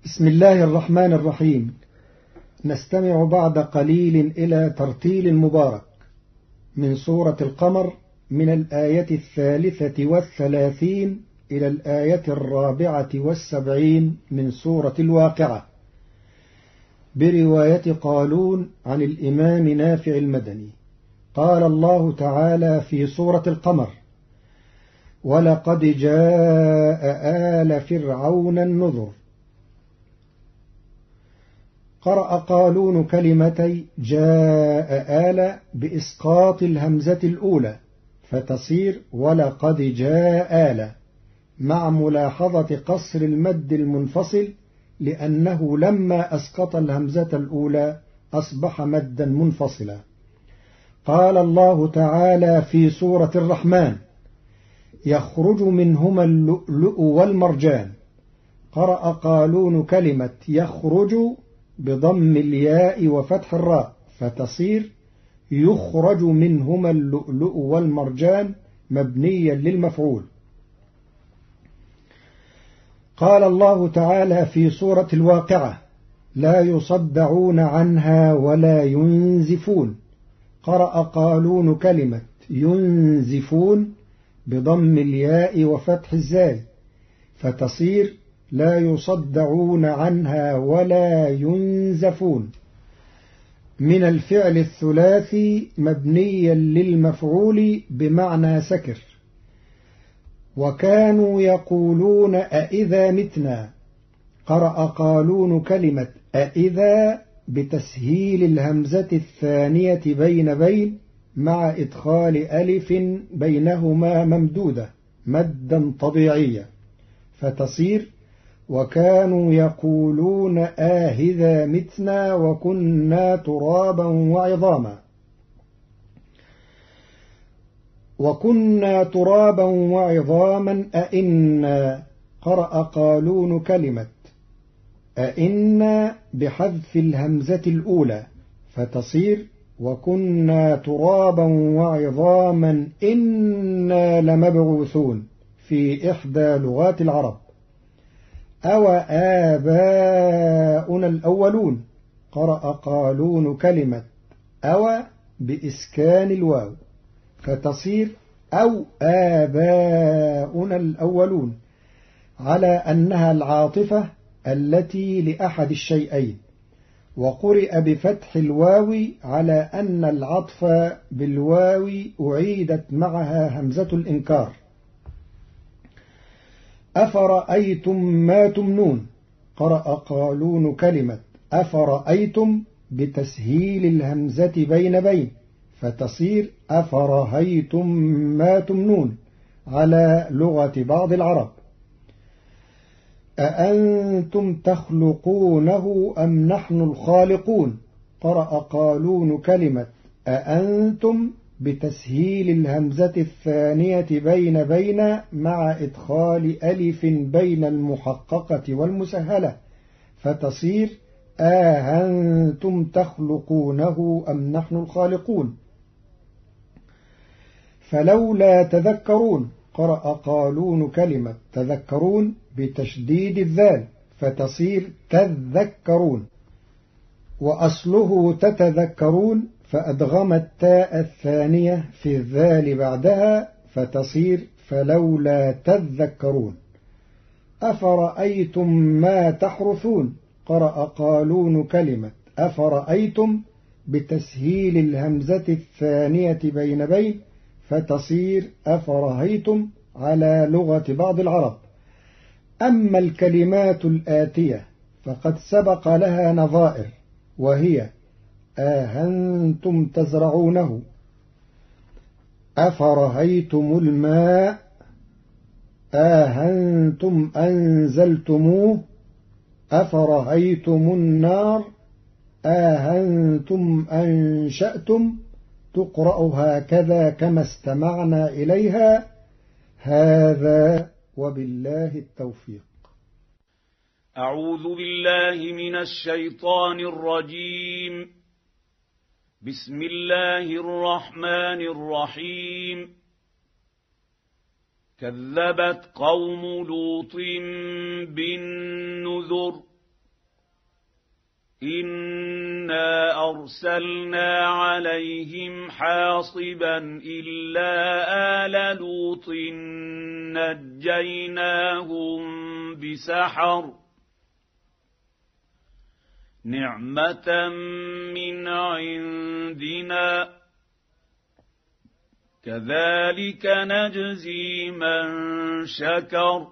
بسم الله الرحمن الرحيم. نستمع بعد قليل إلى ترتيل مبارك من سورة القمر من الآية 33 إلى الآية 74 من سورة الواقعة، برواية قالون عن الإمام نافع المدني. قال الله تعالى في سورة القمر: ولقد جاء آل فرعون النذر. قرأ قالون كلمتي جاء آل بإسقاط الهمزة الأولى فتصير ولقد جاء آل، مع ملاحظة قصر المد المنفصل، لأنه لما أسقط الهمزة الأولى أصبح مدا منفصلا. قال الله تعالى في سورة الرحمن: يخرج منهما اللؤلؤ والمرجان. قرأ قالون كلمة يخرج بضم الياء وفتح الراء فتصير يخرج منهما اللؤلؤ والمرجان مبنيا للمفعول. قال الله تعالى في سورة الواقعة: لا يصدعون عنها ولا ينزفون. قرأ قالون كلمة ينزفون بضم الياء وفتح الزاي فتصير لا يصدعون عنها ولا ينزفون، من الفعل الثلاثي مبنيا للمفعول بمعنى سكر. وكانوا يقولون أئذا متنا. قرأ قالون كلمة أئذا بتسهيل الهمزة الثانية بين مع إدخال ألف بينهما ممدودة مدا طبيعيا فتصير وكانوا يقولون آهذا متنا وكنا ترابا وعظاما. وكنا ترابا وعظاما أئنا. قرأ قالون كلمة أئنا بحذف الهمزة الأولى فتصير وكنا ترابا وعظاما إنا لمبعوثون في إحدى لغات العرب. أو آباؤنا الأولون. قرأ قالون كلمة أو بإسكان الواو فتصير أو آباؤنا الأولون، على أنها العاطفة التي لأحد الشيئين. وقرئ بفتح الواو على أن العطف بالواو أعيدت معها همزة الإنكار. أفرأيتم ما تمنون. قرأ قالون كلمة أفرأيتم بتسهيل الهمزة بين فتصير أفرهيتم ما تمنون على لغة بعض العرب. أأنتم تخلقونه أم نحن الخالقون. قرأ قالون كلمة أأنتم بتسهيل الهمزة الثانية بين مع إدخال ألف بين المحققة والمسهلة فتصير آهنتم تخلقونه أم نحن الخالقون. فلولا تذكرون. قرأ قالون كلمة تذكرون بتشديد الذال فتصير تذكرون، وأصله تتذكرون فأدغم التاء الثانية في الذال بعدها فتصير فلولا تذكرون. أفرأيتم ما تحرثون. قرأ قالون كلمة أفرأيتم بتسهيل الهمزة الثانية بين فتصير أفرهيتم على لغة بعض العرب. أما الكلمات الآتية فقد سبق لها نظائر، وهي آهنتم تزرعونه، أفرهيتم الماء، آهنتم أنزلتموه، أفرهيتم النار، آهنتم أنشأتم. تقرأ هكذا كما استمعنا إليها. هذا وبالله التوفيق. أعوذ بالله من الشيطان الرجيم. بسم الله الرحمن الرحيم. كذبت قوم لوط بالنذر إنا أرسلنا عليهم حاصبا إلا آل لوط نجيناهم بسحر نعمة من عندنا كذلك نجزي من شكر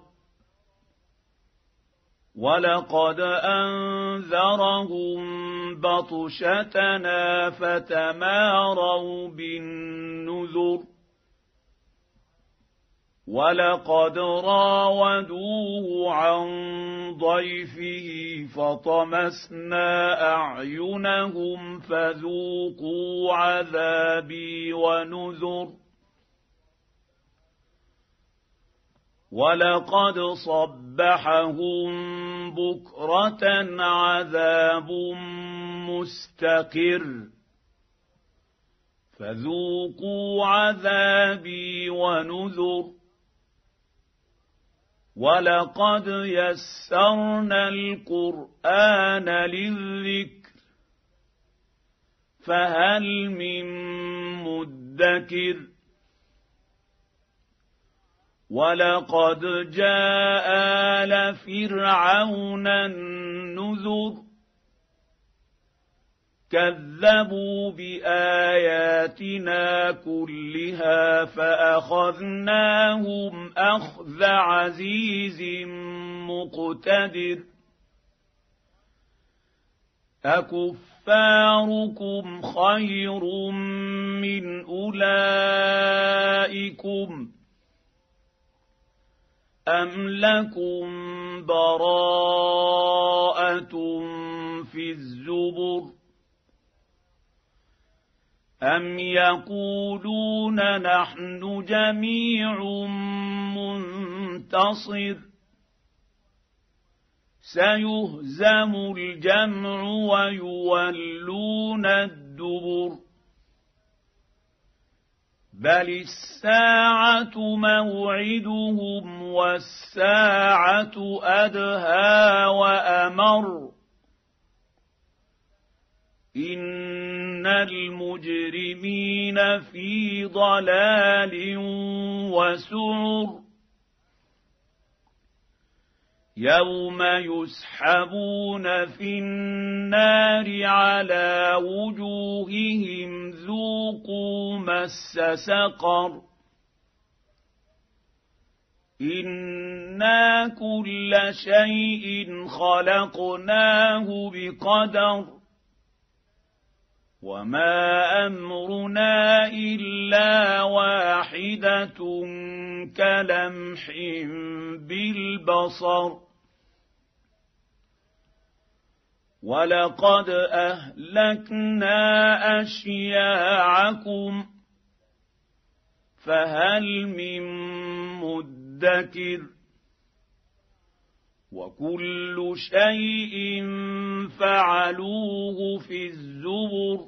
ولقد أنذرهم بطشتنا فتماروا بالنذر ولقد راودوه عن ضيفه فطمسنا أعينهم فذوقوا عذابي ونذر ولقد صبحهم بكرة عذاب مستقر فذوقوا عذابي ونذر ولقد يسرنا القرآن للذكر فهل من مدكر ولقد جاء آل فرعون النذر كذبوا بآياتنا كلها فأخذناهم أخذ عزيز مقتدر أكفاركم خير من أولئكم أم لكم براءة في الزبر أم يقولون نحن جميع منتصر سيهزم الجمع ويولون الدبر بل الساعة موعدهم والساعة أدهى وأمر إن المجرمين في ضلال وسعر يوم يسحبون في النار على وجوههم ذوقوا مس سقر إنا كل شيء خلقناه بقدر وما أمرنا إلا واحدة كلمح بالبصر ولقد أهلكنا أشياعكم فهل من مدكر وكل شيء فعلوه في الزبر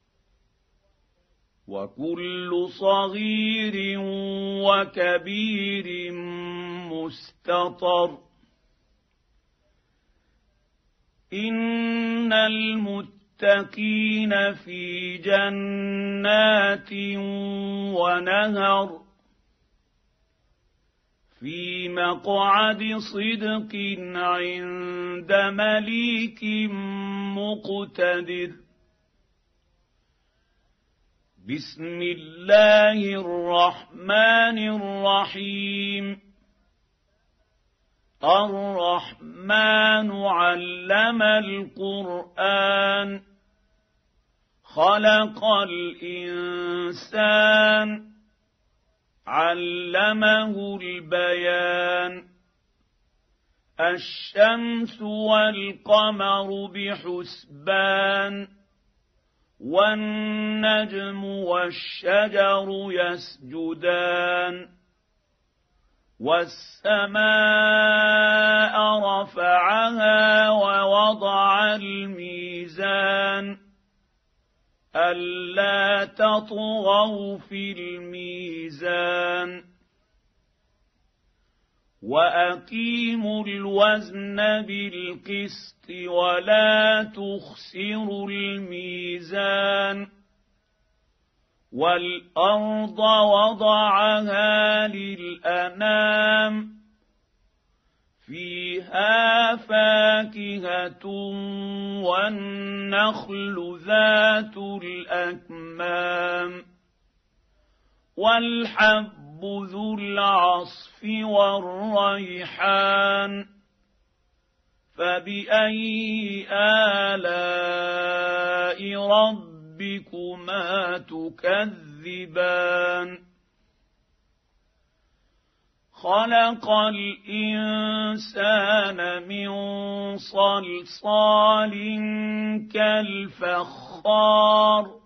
وكل صغير وكبير مستطر إن المتقين في جنات ونهر في مقعد صدق عند مليك مقتدر بسم الله الرحمن الرحيم الرحمن علم القرآن خلق الإنسان علمه البيان الشمس والقمر بحسبان والنجم والشجر يسجدان والسماء رفعها ووضع الميزان ألا تطغوا في الميزان وأقيموا الوزن بالقسط ولا تخسروا الميزان والأرض وضعها للأنام فيها فاكهة والنخل ذات الأكمام والحب ذو العصف والريحان فبأي آلاء ربكما تكذبان خلق الإنسان من صلصال كالفخار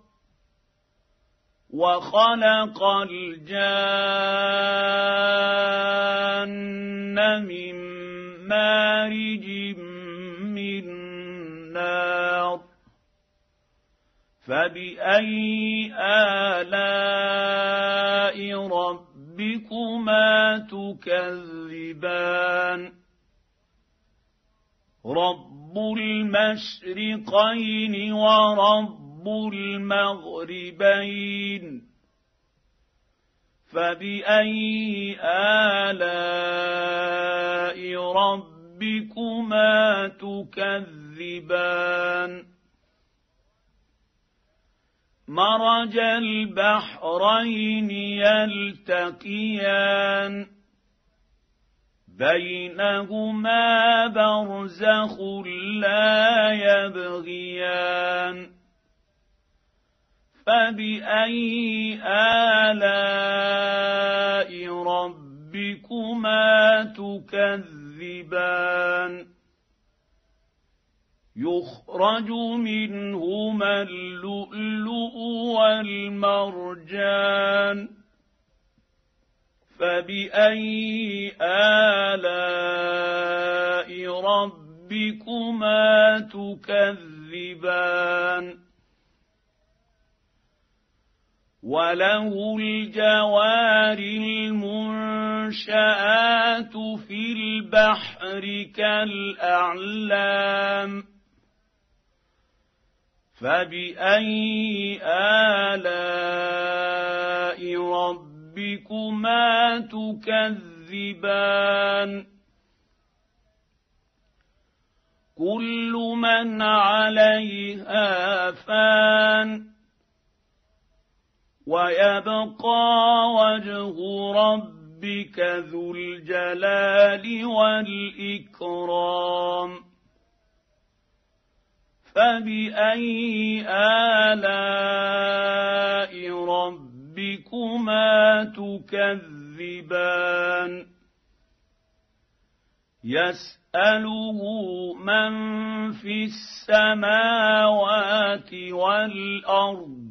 وخلق الجان من مارج من نار فبأي آلاء ربكما تكذبان رب المشرقين ورب المغربين فبأي آلاء ربكما تكذبان مرج البحرين يلتقيان بينهما برزخ لا يبغيان فبأي آلاء ربكما تكذبان يخرج منهما اللؤلؤ والمرجان فبأي آلاء ربكما تكذبان وله الجوار المنشآت في البحر كالأعلام فبأي آلاء ربكما تكذبان كل من عليها فان ويبقى وجه ربك ذو الجلال والإكرام فبأي آلاء ربكما تكذبان يسأله من في السماوات والأرض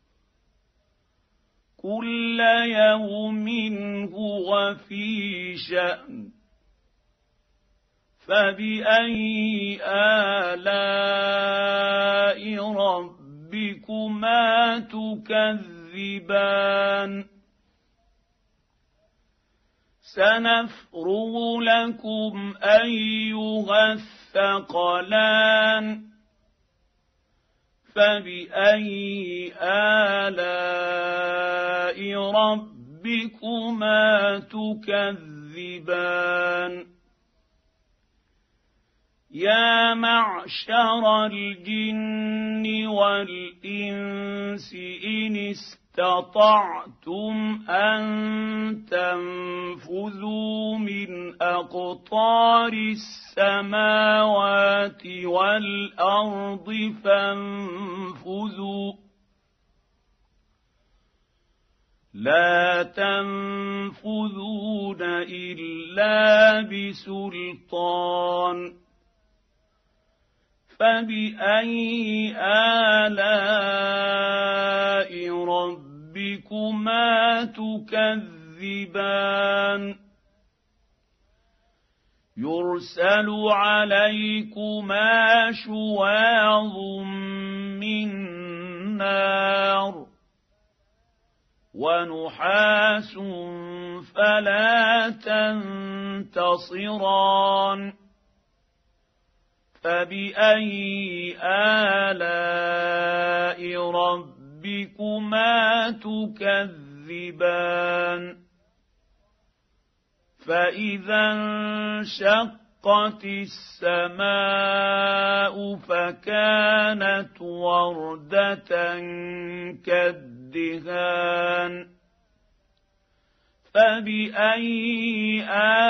كل يوم هو في شأن فبأي آلاء ربكما تكذبان سنفرغ لكم أيها الثقلان فبأي آلاء ربكما تكذبان يا معشر الجن والإنس إن استطعتم أن تنفذوا من أقطار السماوات والأرض فانفذوا لا تنفذون إلا بسلطان فبأي آلاء ربكما تكذبان يرسل عليكما شواظ من نار ونحاس فلا تنتصران فبأي آلاء ربكما تكذبان فإذا انشقت السماء فكانت وردة كالدهان فبأي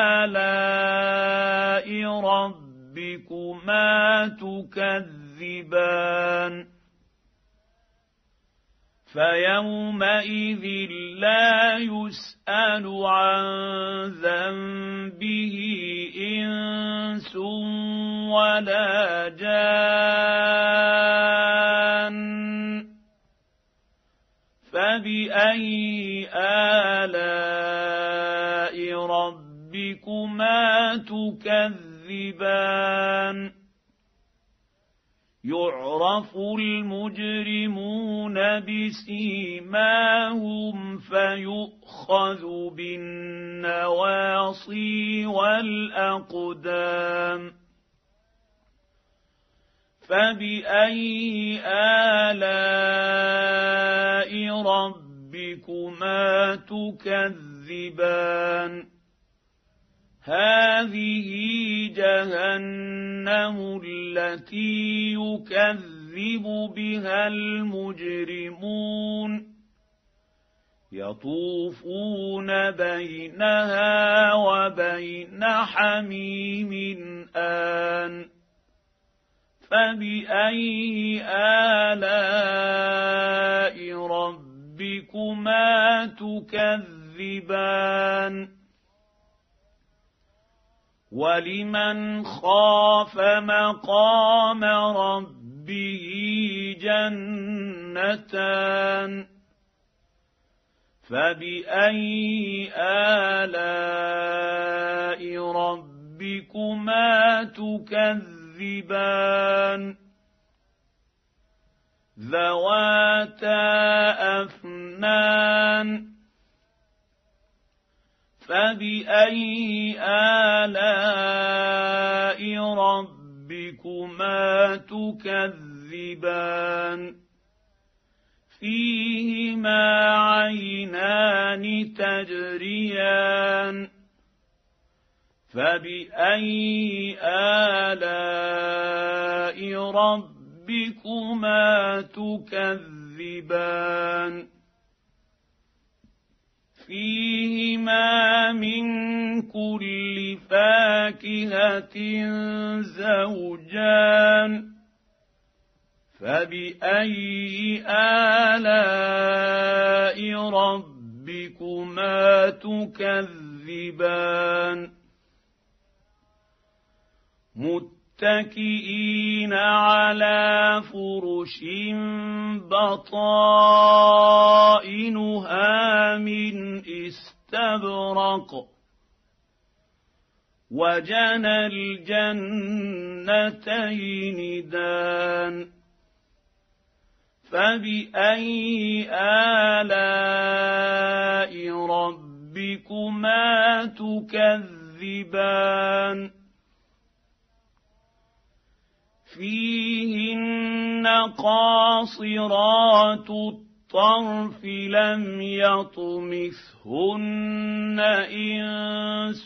آلاء ربكما تكذبان فيومئذ لا يسأل عن ذنبه إنس ولا جان فبأي آلاء ربكما تكذبان يعرف المجرمون بسيماهم فيؤخذ بالنواصي والأقدام فبأي آلاء ربكما تكذبان هذه جهنم التي يكذب بها المجرمون يطوفون بينها وبين حميم آن فبأي آلاء ربكما تكذبان ولمن خاف مقام ربه جنتان فبأي آلاء ربكما تكذبان ذواتا أفنان فبأي آلاء ربكما تكذبان فيهما عينان تجريان فبأي آلاء ربكما تكذبان فيهما من كل فاكهة زوجان فبأي آلاء ربكما تكذبان متكئين على فرش بطائنها من استبرق وجنى الجنتين دان فبأي آلاء ربكما تكذبان فيهن قاصرات الطرف لم يطمثهن إنس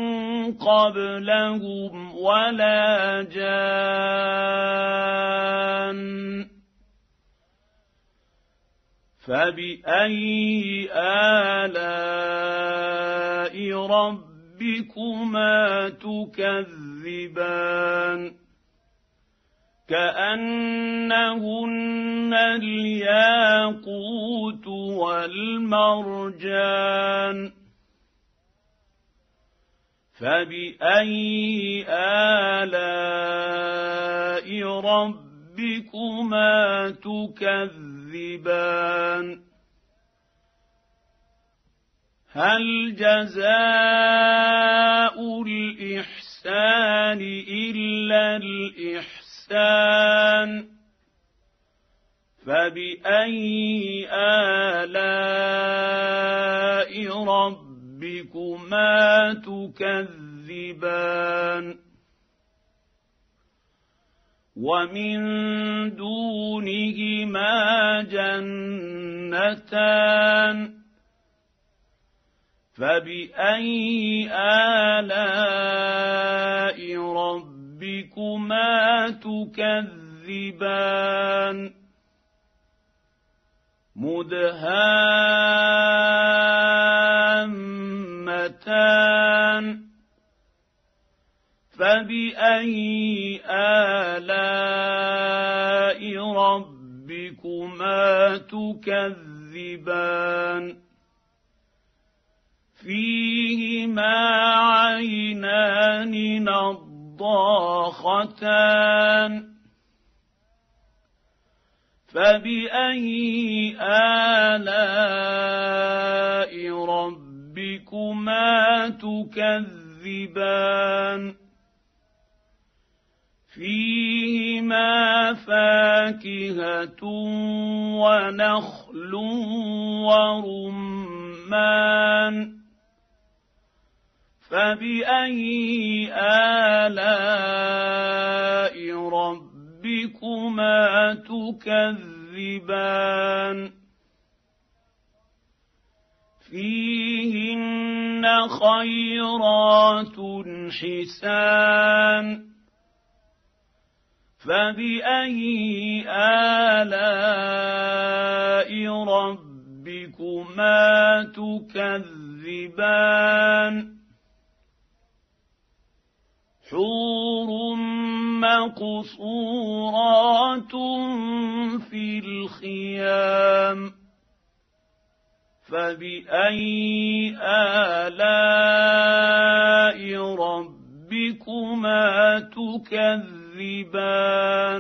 قبلهم ولا جان فبأي آلاء ربكما تكذبان كأنهن الياقوت والمرجان فبأي آلاء ربكما تكذبان هل جزاء الإحسان إلا الإحسان فبأي آلاء ربكما ربكما تكذبان ومن دونهما جنتان فبأي آلاء ربكما تكذبان مدهامتان فبأي آلاء ربكما تكذبان فيهما عينان نضاختان فبأي آلاء ربكما تكذبان فيهما فاكهة ونخل ورمان فبأي آلاء ربكما تكذبان فيهن خيرات حسان فبأي آلاء ربكما تكذبان حور مقصورات في الخيام فبأي آلاء ربكما تكذبان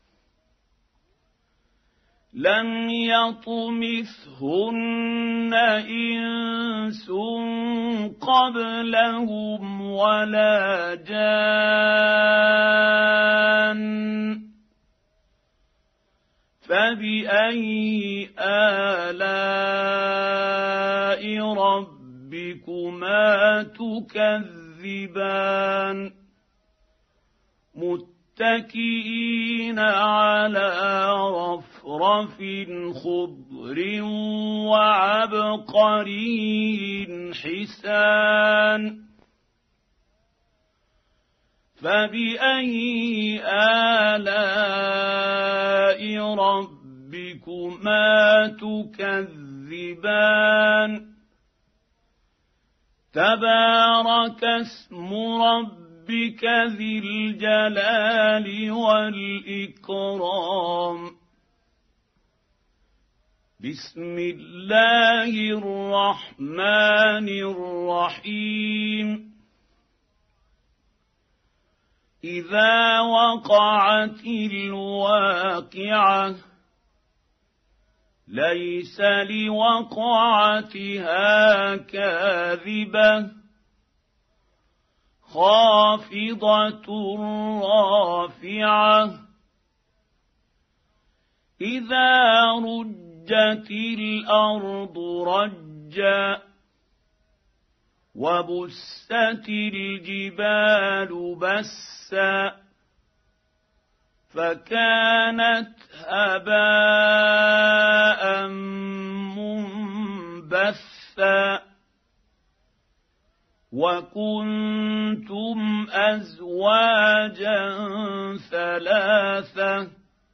لم يطمثهن إنس قبلهم ولا جان فبأي آلاء ربكما تكذبان متكئين على رفرف خضر وعبقري حسان فبأي آلاء ربكما تكذبان تبارك اسم ربك ذي الجلال والإكرام بسم الله الرحمن الرحيم إذا وقعت الواقعة ليس لوقعتها كاذبة خافضة رافعة إذا رجت الأرض رجا وبست الجبال بسا فكانت هباء منبثا وكنتم أزواجا ثلاثة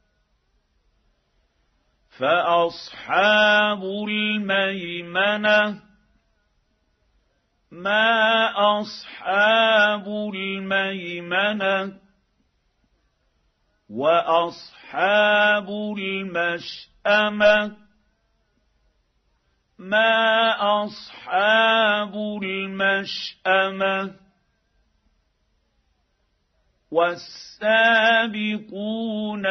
فأصحاب الميمنة ما أصحاب الميمنة وأصحاب المشأمة ما أصحاب المشأمة والسابقون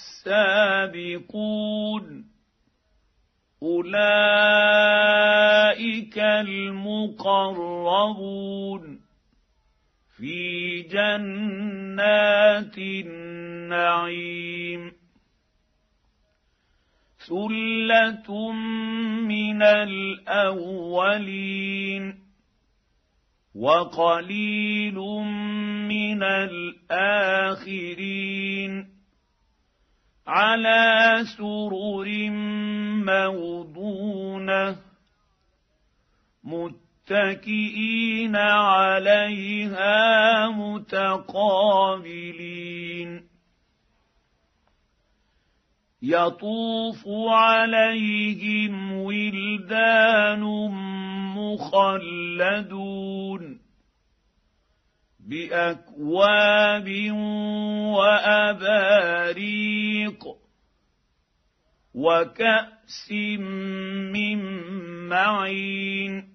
السابقون أولئك المقربون في جنات النعيم ثلة من الأولين وقليل من الآخرين على سرر موضونة متكئين عليها متقابلين يطوف عليهم ولدان مخلدون بأكواب وأباريق وكأس من معين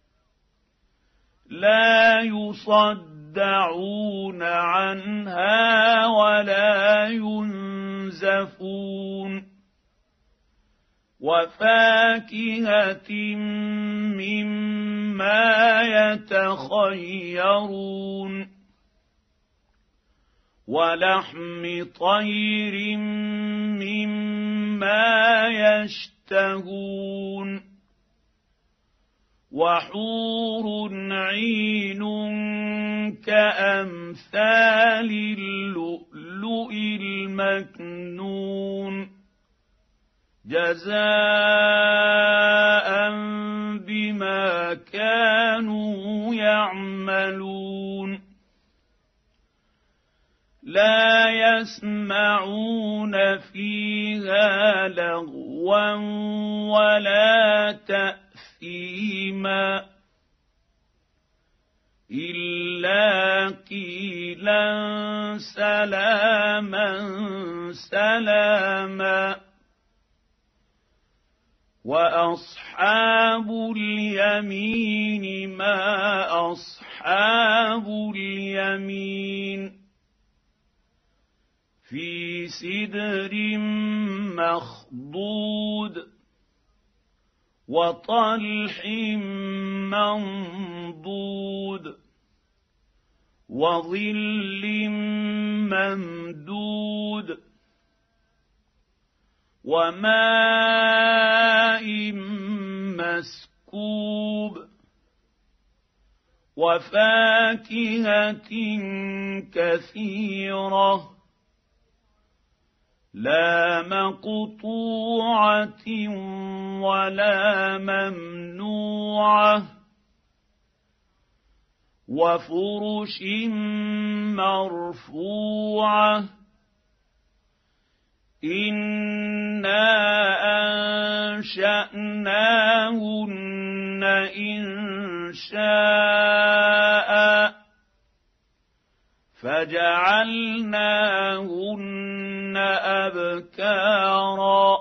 لا يصدعون عنها ولا ينزفون وفاكهة مما يتخيرون ولحم طير مما يشتهون وحور عين كأمثال اللؤلؤ المكنون جزاء بما كانوا يعملون لا يسمعون فيها لغوا ولا تأثيما إلا قيلا سلاما سلاما وأصحاب اليمين ما أصحاب اليمين في سدر مخضود وطلح منضود وظل ممدود وماء مسكوب وفاكهة كثيرة لا مقطوعة ولا ممنوعة وفرش مرفوعة إنا أنشأناهن إنشاء فجعلناهن أبكارا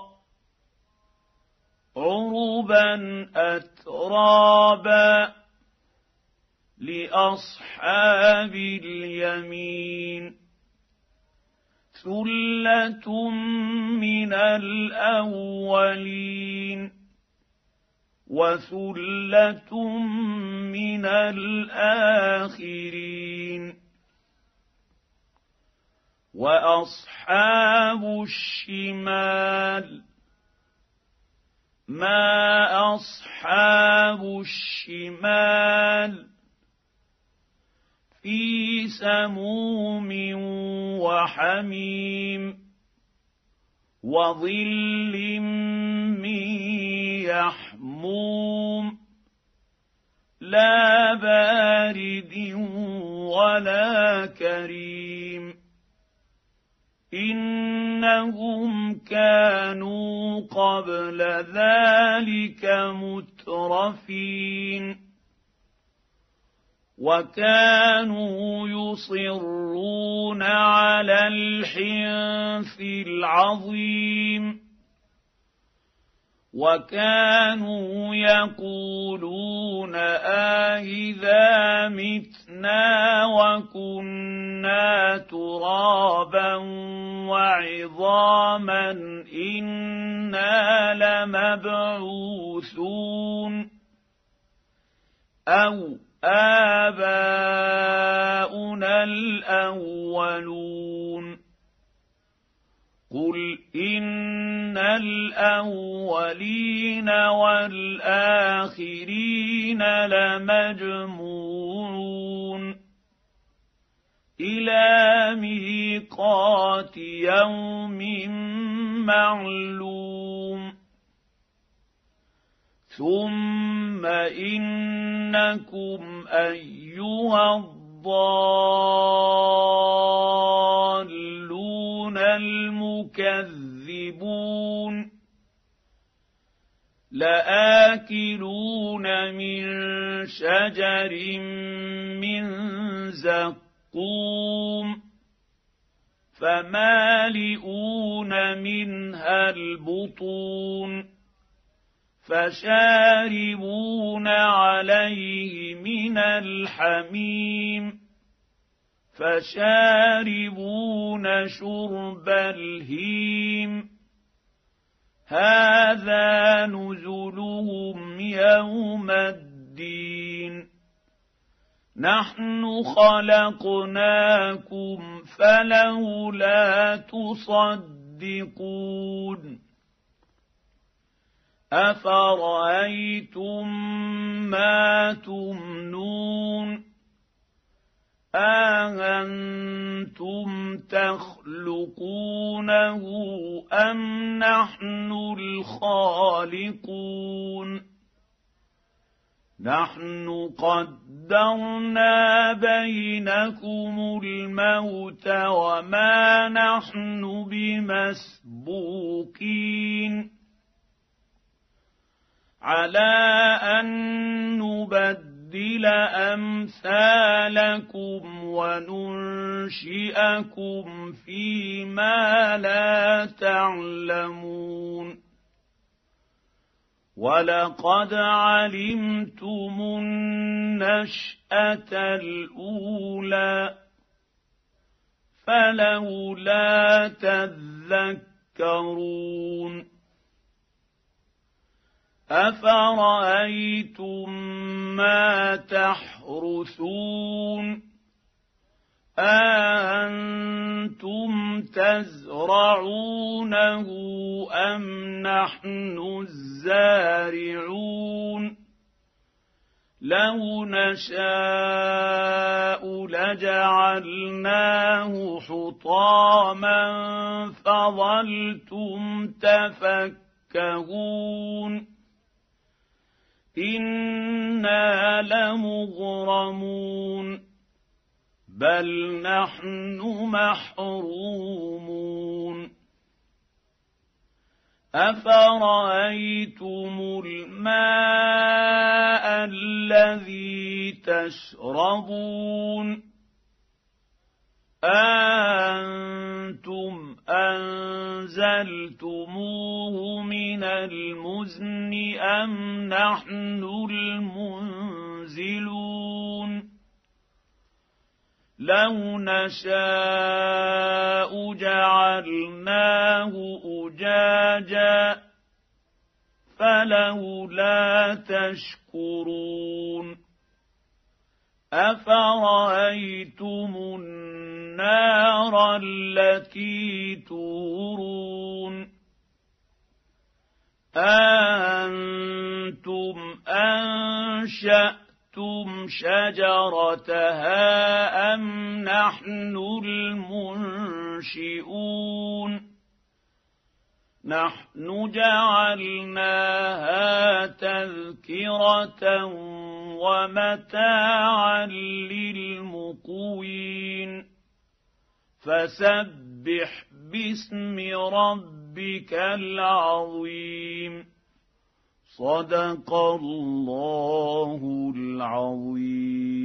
عربا أترابا لأصحاب اليمين ثلة من الأولين وثلة من الآخرين وأصحاب الشمال ما أصحاب الشمال في سموم وحميم وظل من يحموم لا بارد ولا كريم إنهم كانوا قبل ذلك مترفين وكانوا يصرون على الحنث العظيم وكانوا يقولون أإذا متنا وكنا ترابا وعظاما إنا لمبعوثون أو آباؤنا الأولون قل إن الأولين والآخرين لمجموعون إلى ميقات يوم معلوم ثم إنكم أيها الضالون المكذبون لآكلون من شجر من زقوم فمالئون منها البطون فشاربون عليه من الحميم فشاربون شرب الهيم هذا نزلهم يوم الدين نحن خلقناكم فلولا تصدقون أفرأيتم ما تمنون أأنتم تخلقونه أم نحن الخالقون نحن قدرنا بينكم الموت وما نحن بمسبوقين على أن نبدل أمثالكم وننشئكم فيما لا تعلمون ولقد علمتم النشأة الأولى فلولا تذكرون أفرأيتم ما تحرثون أأنتم تزرعونه أم نحن الزارعون لو نشاء لجعلناه حطاما فظلتم تفكهون إنا لمغرمون بل نحن محرومون أفرأيتم الماء الذي تشربون أأنتم أنزلتموه من المزن أم نحن المنزلون لو نشاء جعلناه أجاجا فلولا تشكرون أفرأيتم النار التي تورون أأنتم أنشأتم شجرتها أم نحن المنشئون نحن جعلناها تذكرة ومتاعا للمقوين فسبح باسم ربك العظيم صدق الله العظيم.